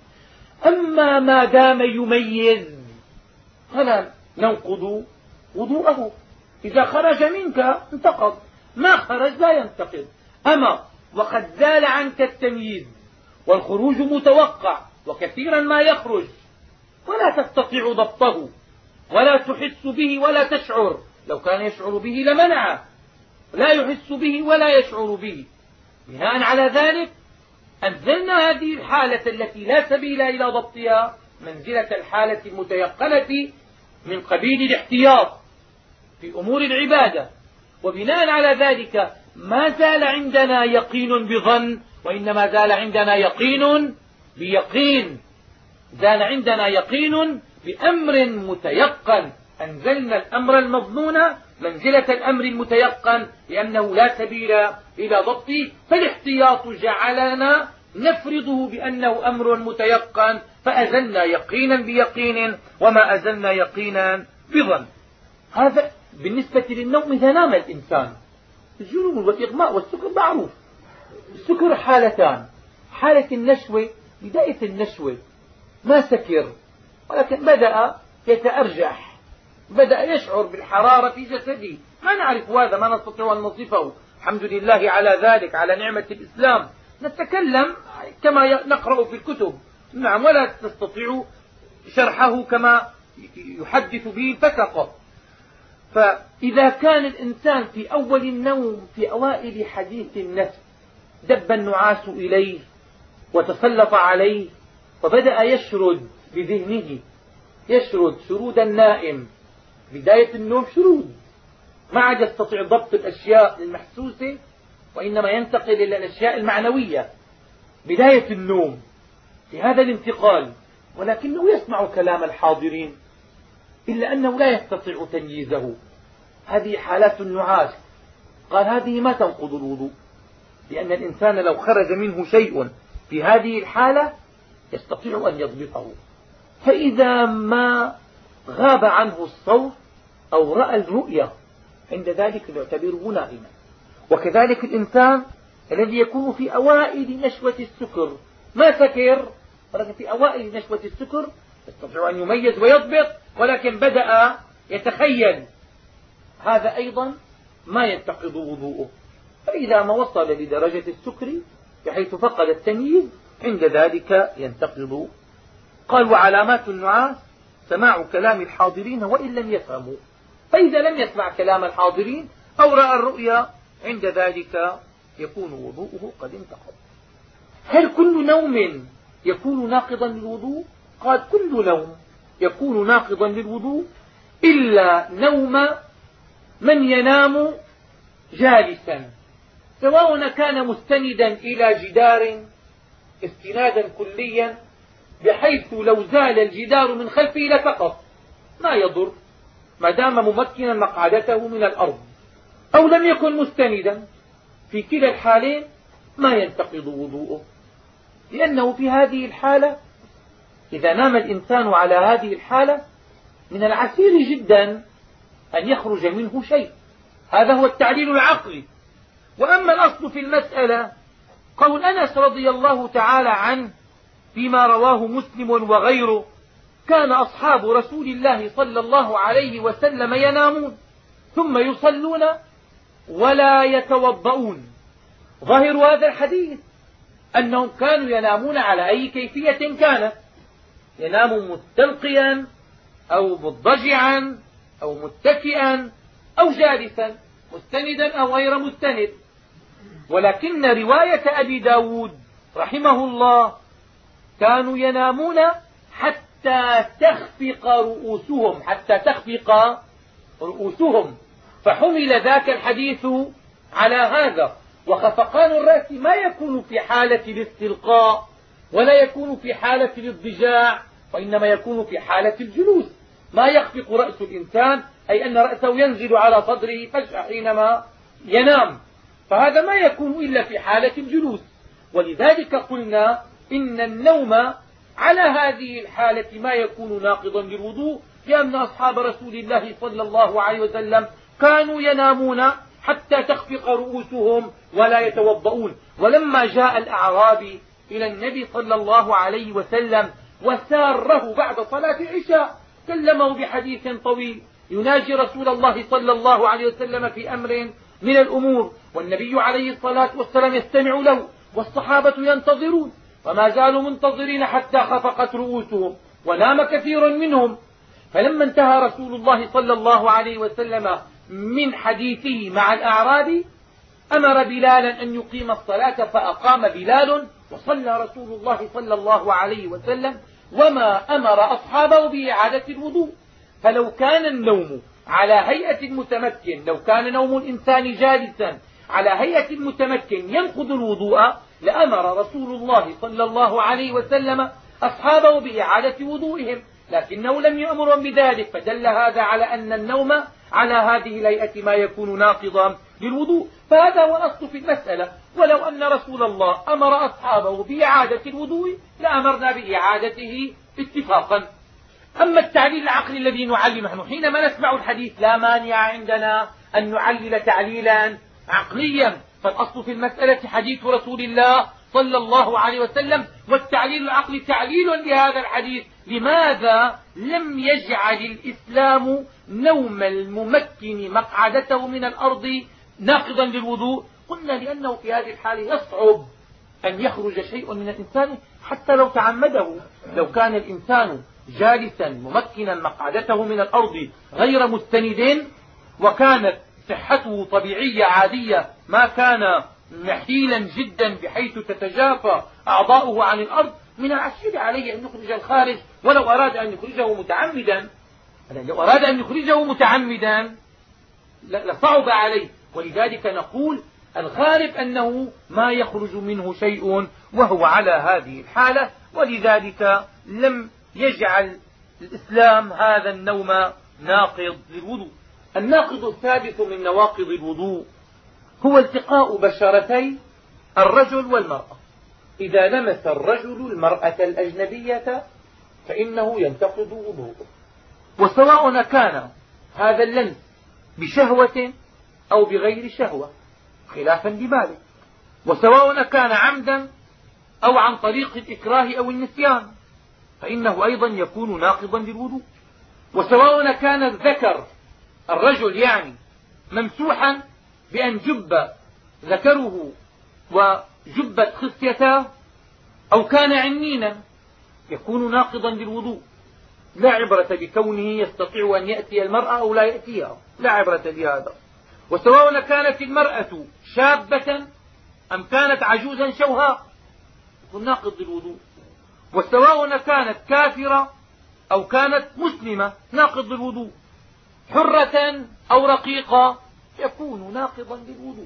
أما ما دام يميز فلا ننقض وضوءه. إذا خرج منك انتقض، ما خرج لا ينتقض. أما وقد زال عنك التمييز والخروج متوقع وكثيرا ما يخرج ولا تستطيع ضبطه ولا تحس به ولا تشعر، لو كان يشعر به لمنعه، لا يحس به ولا يشعر به. بناء على ذلك أنزلنا هذه الحالة التي لا سبيل إلى ضبطها منزلة الحالة المتيقنة من قبيل الاحتياط في أمور العبادة. وبناء على ذلك ما زال عندنا يقين بظن، وإنما زال عندنا يقين بيقين، زال عندنا يقين بأمر متيقن. أنزلنا الأمر المظنون منزلة الأمر المتيقن لأنه لا سبيل إلى ضبطه، فالاحتياط جعلنا نفرضه بأنه أمر متيقن، فأزلنا يقينا بيقين وما أزلنا يقينا بظن. هذا بالنسبة للنوم إذا نام الإنسان. الجنون والإغماء والسكر معروف. السكر حالتان: حالة النشوة، بداية النشوة ما سكر ولكن بدأ يتأرجح، بدأ يشعر بالحرارة في جسده، ما نعرف هذا، ما نستطيع أن نصفه. الحمد لله على ذلك، على نعمة الإسلام. نتكلم كما نقرأ في الكتب، نعم، ولا تستطيع شرحه كما يحدث به الفسقة. فإذا كان الإنسان في أول النوم في أوائل حديث النفس دب النعاس إليه وتسلط عليه وبدأ يشرد بذهنه، يشرد شرود النائم، بداية النوم شرود، ما عاد يستطيع ضبط الأشياء المحسوسة وإنما ينتقل إلى الأشياء المعنوية. بداية النوم في هذا الانتقال، ولكنه يسمع كلام الحاضرين إلا أنه لا يستطيع تمييزه. هذه حالات النعاس. قال هذه ما تنقض الوضوء، لأن الإنسان لو خرج منه شيء في هذه الحالة يستطيع أن يضبطه. فإذا ما غاب عنه الصوت أو رأى الرؤية عند ذلك نعتبره نائما. وكذلك الإنسان الذي يكون في أوائل نشوة السكر، ما سكر ولكن في أوائل نشوة السكر يستطيع أن يميز ويضبط، ولكن بدأ يتخيل، هذا أيضا ما ينتقض وضوءه. فإذا ما وصل لدرجة السكر بحيث فقد التمييز عند ذلك ينتقض. قال وعلامات النعاس سماع كلام الحاضرين وإن لم يفهموا. فإذا لم يسمع كلام الحاضرين أو رأى الرؤيا عند ذلك يكون وضوءه قد انتقض. هل كل نوم يكون ناقضا للوضوء؟ قال كل نوم يكون ناقضا للوضوء إلا نوم من ينام جالسا، سواء كان مستندا إلى جدار استنادا كليا بحيث لو زال الجدار من خلفه لسقط، ما يضر ما دام ممكنا مقعدته من الأرض، أو لم يكن مستندا. في كلا الحالين ما ينتقض وضوءه، لأنه في هذه الحالة إذا نام الإنسان على هذه الحالة من العسير جدا أن يخرج منه شيء. هذا هو التعليل العقلي. وأما الأصل في المسألة قول أنس رضي الله تعالى عنه فيما رواه مسلم وغيره: كان أصحاب رسول الله صلى الله عليه وسلم ينامون ثم يصلون ولا يتوضؤون. ظاهر هذا الحديث أنهم كانوا ينامون على أي كيفية كانت، ينام مستلقيا أو مضجعا أو متكئا أو جالسا، مستندا أو غير مستند. ولكن رواية أبي داود رحمه الله كانوا ينامون حتى تخفق رؤوسهم، حتى تخفق رؤوسهم، فحمل ذاك الحديث على هذا. وخفقان الرأس ما يكون في حالة الاستلقاء ولا يكون في حالة الاضطجاع، وإنما يكون في حالة الجلوس. ما يخفق رأس الإنسان أي أن رأسه ينزل على صدره فجأة حينما ينام، فهذا ما يكون إلا في حالة الجلوس. ولذلك قلنا إن النوم على هذه الحالة ما يكون ناقضا للوضوء، لأن أصحاب رسول الله صلى الله عليه وسلم كانوا ينامون حتى تخفق رؤوسهم ولا يتوضؤون. ولما جاء الأعرابي إلى النبي صلى الله عليه وسلم وساره بعد صلاة العشاء كلمه بحديث طويل يناجي رسول الله صلى الله عليه وسلم في أمر من الأمور، والنبي عليه الصلاة والسلام يستمع له والصحابة ينتظرون، وما زالوا منتظرين حتى خفقت رؤوسهم ونام كثير منهم. فلما انتهى رسول الله صلى الله عليه وسلم من حديثه مع الأعرابي أمر بلالا أن يقيم الصلاة، فأقام بلال وصلى رسول الله صلى الله عليه وسلم وما أمر أصحابه بإعادة الوضوء. فلو كان النوم على هيئة المتمكن، لو كان نوم الإنسان جالسا على هيئة المتمكن ينقض الوضوء لأمر رسول الله صلى الله عليه وسلم أصحابه بإعادة وضوئهم، لكنه لم يأمرهم بذلك، فدل هذا على أن النوم على هذه الهيئة ما يكون ناقضا للوضوء. فهذا هو الأصل في المسألة. ولو أن رسول الله أمر أصحابه بإعادة الوضوء لأمرنا بإعادته اتفاقا. أما التعليل العقلي الذي نعلم نحن حينما نسمع الحديث لا مانع عندنا أن نعلل تعليلا عقليا، فالأصل في المسألة حديث رسول الله صلى الله عليه وسلم، والتعليل العقلي تعليل لهذا الحديث. لماذا لم يجعل الإسلام نوم الممكن مقعدته من الأرض ناقضا للوضوء؟ قلنا لأنه في هذه الحالة يصعب أن يخرج شيء من الإنسان حتى لو تعمده. لو كان الإنسان جالسا ممكنا مقعدته من الأرض غير مستند، وكانت صحته طبيعية عادية، ما كان نحيلا جدا بحيث تتجافى أعضاؤه عن الأرض، من العسير عليه أن يخرج الخارج ولو أراد أن يخرجه متعمدا. لو أراد أن يخرجه متعمدا لصعب عليه. ولذلك نقول الغالب أنه ما يخرج منه شيء وهو على هذه الحالة. ولذلك لم يجعل الإسلام هذا النوم ناقض للوضوء. الناقض الثالث من نواقض الوضوء هو التقاء بشرتي الرجل والمرأة. إذا لمس الرجل المرأة الأجنبية فإنه ينتقض وضوءه، وسواء كان هذا اللمس بشهوة أو بغير شهوة خلافا لمالك، وسواء كان عمدا أو عن طريق الإكراه أو النسيان فإنه أيضا يكون ناقضا للوضوء، وسواء كان الذكر الرجل يعني ممسوحا بأن جب ذكره وجبت خصيتاه أو كان عنينا يكون ناقضا للوضوء. لا عبرة بكونه يستطيع أن يأتي المرأة أو لا يأتيها، لا عبرة بهذا. وسواء كانت المرأة شابة أم كانت عجوزا شوهاء يكون ناقض للوضوء، وسواء كانت كافرة أو كانت مسلمة ناقض للوضوء، حرة أو رقيقة يكون ناقضا للوضوء.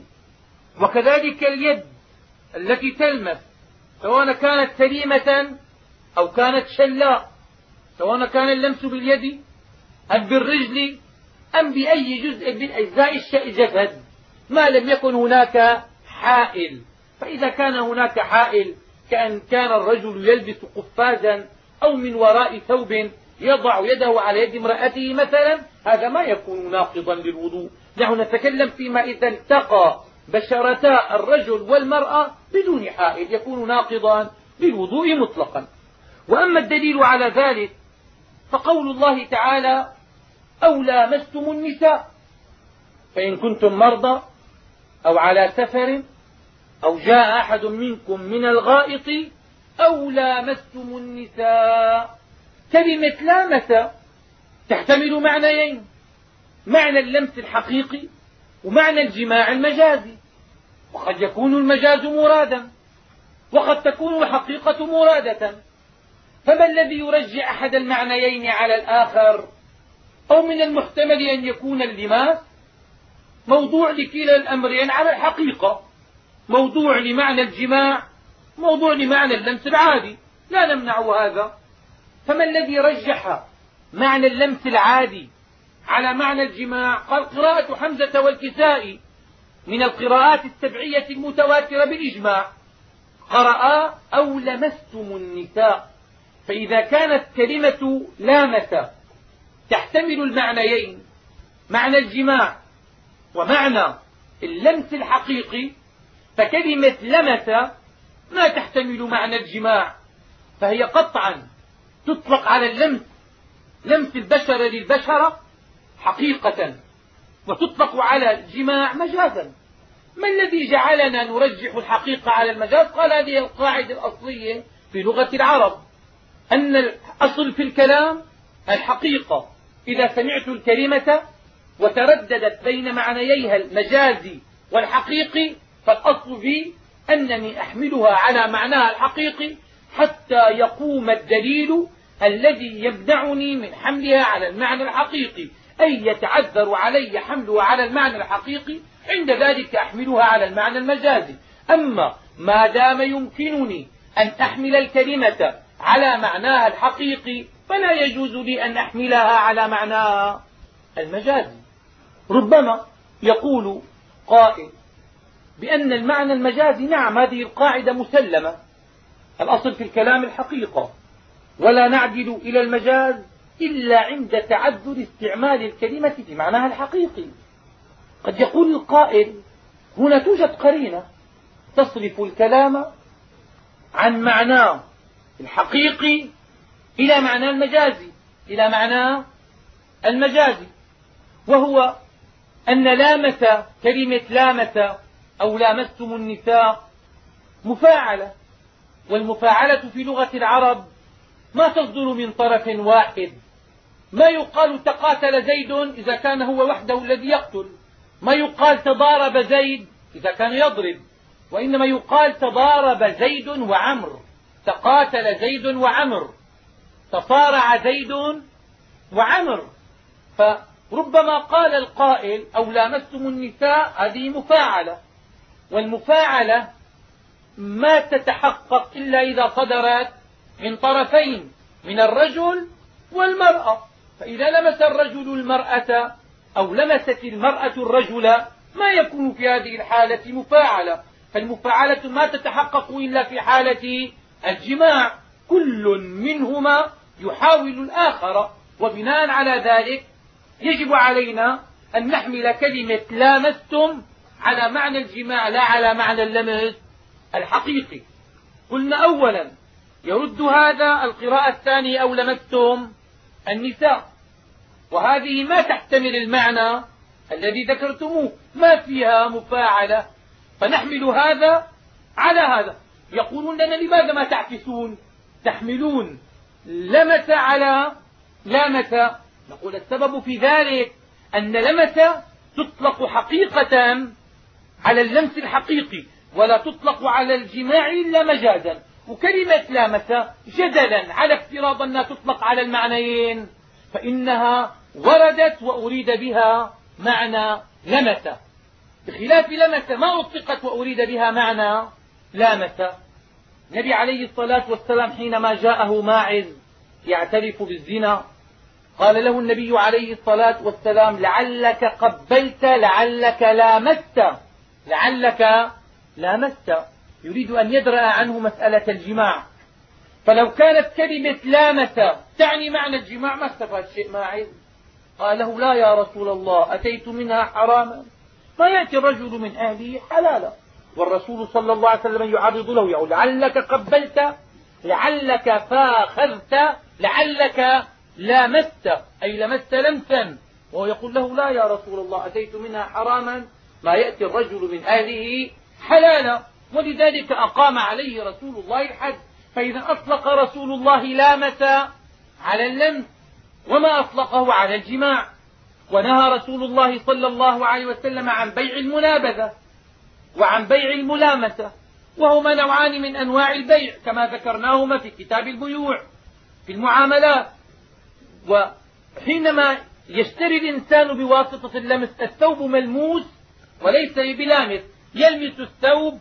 وكذلك اليد التي تلمس سواء كانت سليمة أو كانت شلاء، سواء كان اللمس باليد أم بالرجل أم بأي جزء من أجزاء الجسد ما لم يكن هناك حائل. فإذا كان هناك حائل كأن كان الرجل يلبس قفازا أو من وراء ثوب يضع يده على يد امرأته مثلا، هذا ما يكون ناقضا للوضوء. نحن نتكلم فيما إذا التقى بشرتا الرجل والمرأة بدون حائل يكون ناقضا للوضوء مطلقا. وأما الدليل على ذلك فقول الله تعالى أو لامستم النساء فإن كنتم مرضى أو على سفر أو جاء أحد منكم من الغائط أو لامستم النساء. كلمة لامس تحتمل معنيين: معنى اللمس الحقيقي ومعنى الجماع المجازي. وقد يكون المجاز مرادا وقد تكون الحقيقة مرادة، فما الذي يرجع أحد المعنيين على الآخر؟ أو من المحتمل أن يكون اللماس موضوع لكلا الأمرين على الحقيقة، موضوع لمعنى الجماع، موضوع لمعنى اللمس العادي، لا نمنع هذا. فما الذي رجح معنى اللمس العادي على معنى الجماع؟ قال قراءة حمزة والكسائي من القراءات السبعية المتواترة بالإجماع، قرأ أو لمستم النساء. فإذا كانت كلمة لامس تحتمل المعنيين، معنى الجماع ومعنى اللمس الحقيقي، فكلمة لمس ما تحتمل معنى الجماع، فهي قطعا تطلق على اللمس، لمس البشر للبشرة حقيقة، وتطلق على الجماع مجازا. ما الذي جعلنا نرجح الحقيقة على المجاز؟ قال هذه القاعدة الأصلية في لغة العرب، أن الأصل في الكلام الحقيقة. إذا سمعت الكلمة وترددت بين معنييها المجازي والحقيقي فالأصل في أنني أحملها على معناها الحقيقي حتى يقوم الدليل الذي يمنعني من حملها على المعنى الحقيقي، أي يتعذر علي حملها على المعنى الحقيقي، عند ذلك أحملها على المعنى المجازي. أما ما دام يمكنني أن أحمل الكلمة على معناها الحقيقي فلا يجوز لي أن أحملها على معناها المجازي. ربما يقول قائل بأن المعنى المجازي، نعم هذه القاعدة مسلمة، الأصل في الكلام الحقيقة، ولا نعدل إلى المجاز إلا عند تعذر استعمال الكلمة في معناها الحقيقي. قد يقول القائل هنا توجد قرينة تصرف الكلام عن معناه الحقيقي إلى معنى المجازي، إلى معنى المجازي، وهو أن لامس، كلمة لامس أو لامستم النساء مفاعلة، والمفاعلة في لغة العرب ما تصدر من طرف واحد. ما يقال تقاتل زيد إذا كان هو وحده الذي يقتل، ما يقال تضارب زيد إذا كان يضرب، وإنما يقال تضارب زيد وعمر، تقاتل زيد وعمر، تصارع زيد وعمر. فربما قال القائل أو لامستم النساء، هذه مفاعلة، والمفاعلة ما تتحقق إلا إذا صدرت من طرفين، من الرجل والمرأة. فإذا لمس الرجل المرأة أو لمست المرأة الرجل ما يكون في هذه الحالة مفاعلة. فالمفاعلة ما تتحقق إلا في حالة الجماع، كل منهما يحاول الآخر. وبناء على ذلك يجب علينا أن نحمل كلمة لامستم على معنى الجماع لا على معنى اللمس الحقيقي. قلنا أولا يرد هذا القراءة الثانية أو لمستم النساء، وهذه ما تحتمل المعنى الذي ذكرتموه، ما فيها مفاعلة، فنحمل هذا على هذا. يقولون لنا لماذا ما تعكسون، تحملون لمس على لامس؟ نقول السبب في ذلك أن لمس تطلق حقيقة على اللمس الحقيقي، ولا تطلق على الجماع إلا مجازا. وكلمة لامس جدلا على افتراض أنها تطلق على المعنيين، فإنها وردت وأريد بها معنى لمس، بخلاف لمس ما أطلقت وأريد بها معنى لامس. النبي عليه الصلاة والسلام حينما جاءه ماعز يعترف بالزنا قال له النبي عليه الصلاة والسلام لعلك قبلت لعلك لامست، لعلك لامست، يريد أن يدرأ عنه مسألة الجماع. فلو كانت كلمة لامس تعني معنى الجماع ما استفاد شيء ماعز. قال له لا يا رسول الله، أتيت منها حراما، ما يأتي الرجل من أهله حلالا. والرسول صلى الله عليه وسلم يعرض له يقول لعلك قبلت، لعلك فاخذت، لعلك لامست، أي لمست لمسا. وهو يقول له لا يا رسول الله، أتيت منها حراما، ما يأتي الرجل من أهله حلالا. ولذلك أقام عليه رسول الله الحد. فإذا أطلق رسول الله لامس على اللمس وما أطلقه على الجماع. ونهى رسول الله صلى الله عليه وسلم عن بيع المنابذة وعن بيع الملامسة، وهما نوعان من أنواع البيع كما ذكرناهما في كتاب البيوع في المعاملات. وحينما يشتري الإنسان بواسطة اللمس الثوب ملموس وليس بلامس، يلمس الثوب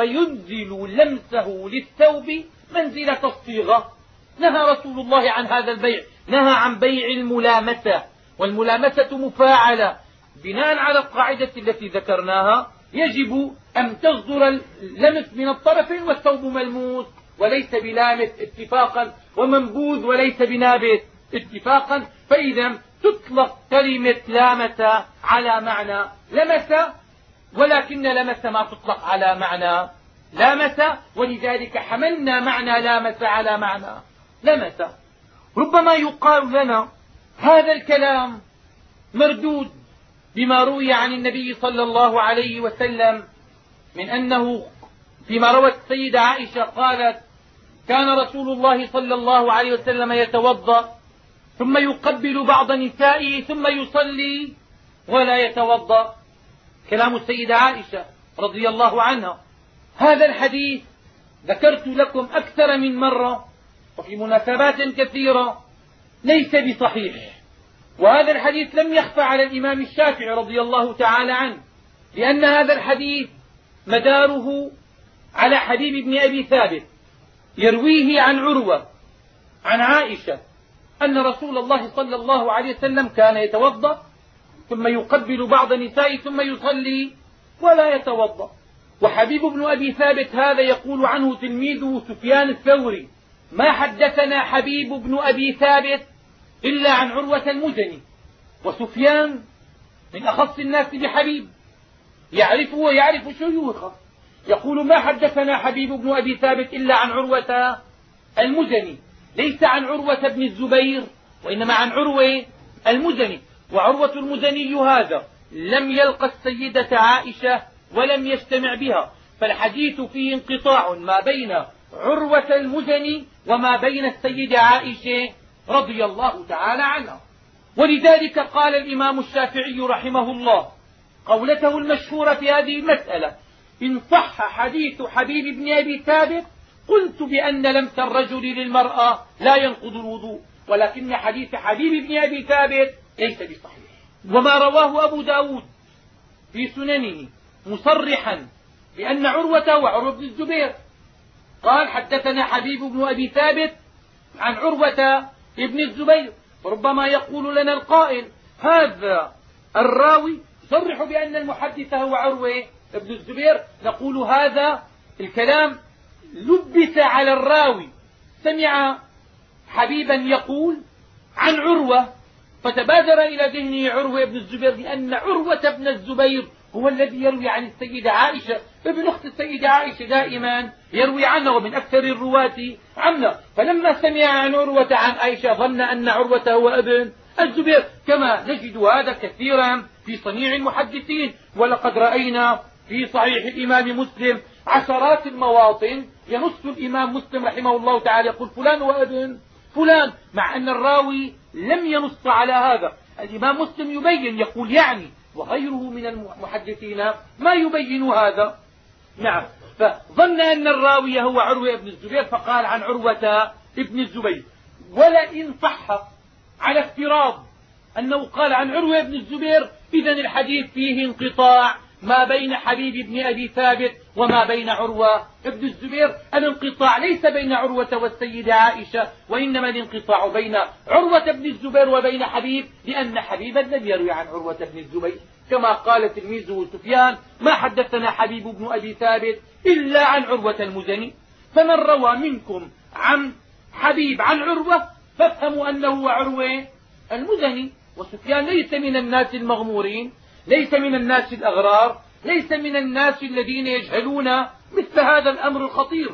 وينزل لمسه للثوب منزلة الصيغة. نهى رسول الله عن هذا البيع، نهى عن بيع الملامسة، والملامسة مفاعلة. بناء على القاعدة التي ذكرناها يجب أن تصدر اللمس من الطرفين والثوب ملموس وليس بلامس اتفاقا، ومنبوذ وليس بنابت اتفاقا. فإذا تطلق كلمة لامس على معنى لمس، ولكن لمس ما تطلق على معنى لامس، ولذلك حملنا معنى لامس على معنى لمس. ربما يقال لنا هذا الكلام مردود بما روي عن النبي صلى الله عليه وسلم من أنه فيما روت السيدة عائشة قالت كان رسول الله صلى الله عليه وسلم يتوضأ ثم يقبل بعض نسائه ثم يصلي ولا يتوضأ. كلام السيدة عائشة رضي الله عنها. هذا الحديث ذكرت لكم أكثر من مرة وفي مناسبات كثيرة ليس بصحيح، وهذا الحديث لم يخفى على الإمام الشافعي رضي الله تعالى عنه، لأن هذا الحديث مداره على حبيب بن أبي ثابت يرويه عن عروة عن عائشة أن رسول الله صلى الله عليه وسلم كان يتوضأ ثم يقبل بعض نسائه ثم يصلي ولا يتوضأ. وحبيب بن أبي ثابت هذا يقول عنه تلميذه سفيان الثوري ما حدثنا حبيب بن أبي ثابت إلا عن عروة المزني، وسفيان من أخص الناس بحبيب يعرفه ويعرف شيوخه، يقول ما حدثنا حبيب بن أبي ثابت إلا عن عروة المزني، ليس عن عروة بن الزبير وإنما عن عروة المزني. وعروة المزني هذا لم يلقى السيدة عائشة ولم يجتمع بها، فالحديث فيه انقطاع ما بين عروة المزني وما بين السيدة عائشة رضي الله تعالى عنها. ولذلك قال الإمام الشافعي رحمه الله قولته المشهورة في هذه المسألة: إن صح حديث حبيب بن أبي ثابت قلت بأن لمس الرجل للمرأة لا ينقض الوضوء، ولكن حديث حبيب بن أبي ثابت ليس بصحيح. وما رواه أبو داود في سننه مصرحا بأن عروة وعروة بن الزبير قال: حدثنا حبيب بن أبي ثابت عن عروة بن الزبير. فربما يقول لنا القائل: هذا الراوي يصرح بأن المحدث هو عروة بن الزبير. نقول هذا الكلام لبس على الراوي، سمع حبيبا يقول عن عروة فتبادر إلى ذهنه عروة بن الزبير، لأن عروة بن الزبير هو الذي يروي عن السيدة عائشة، فابن أخت السيدة عائشة دائما يروي عنها ومن أكثر الرواة عنها. فلما سمع عن عروة عن عائشة ظن أن عروة هو ابن الزبير، كما نجد هذا كثيرا في صنيع المحدثين. ولقد رأينا في صحيح الإمام مسلم عشرات المواطن ينص الإمام مسلم رحمه الله تعالى يقول فلان وابن فلان، مع أن الراوي لم ينص على هذا. الإمام مسلم يبين يقول يعني، وغيره من المحدثين ما يبين هذا. نعم، فظن أن الراوي هو عروة بن الزبير فقال عن عروة بن الزبير. ولئن صح على افتراض أنه قال عن عروة بن الزبير، إذن الحديث فيه انقطاع ما بين حبيب بن أبي ثابت وما بين عروة بن الزبير. الانقطاع ليس بين عروة والسيدة عائشة، وإنما الانقطاع بين عروة بن الزبير وبين حبيب، لأن حبيبا لم يروي عن عروة بن الزبير، كما قال تلميذه سفيان: ما حدثنا حبيب بن أبي ثابت إلا عن عروة المزني. فمن روى منكم عن حبيب عن عروة فافهموا أنه عروة المزني. وسفيان ليس من الناس المغمورين، ليس من الناس الأغرار، ليس من الناس الذين يجهلون مثل هذا الأمر الخطير.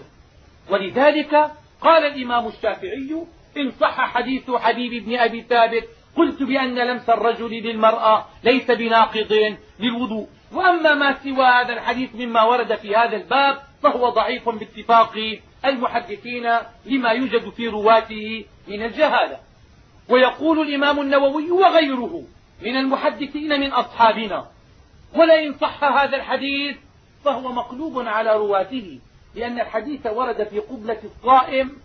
ولذلك قال الإمام الشافعي: إن صح حديث حبيب بن أبي ثابت قلت بأن لمس الرجل للمرأة ليس بناقض للوضوء. وأما ما سوى هذا الحديث مما ورد في هذا الباب فهو ضعيف باتفاق المحدثين لما يوجد في رواته من الجهالة. ويقول الإمام النووي وغيره من المحدثين من أصحابنا: ولئن صح هذا الحديث فهو مقلوب على رواته، لأن الحديث ورد في قبلة الصائم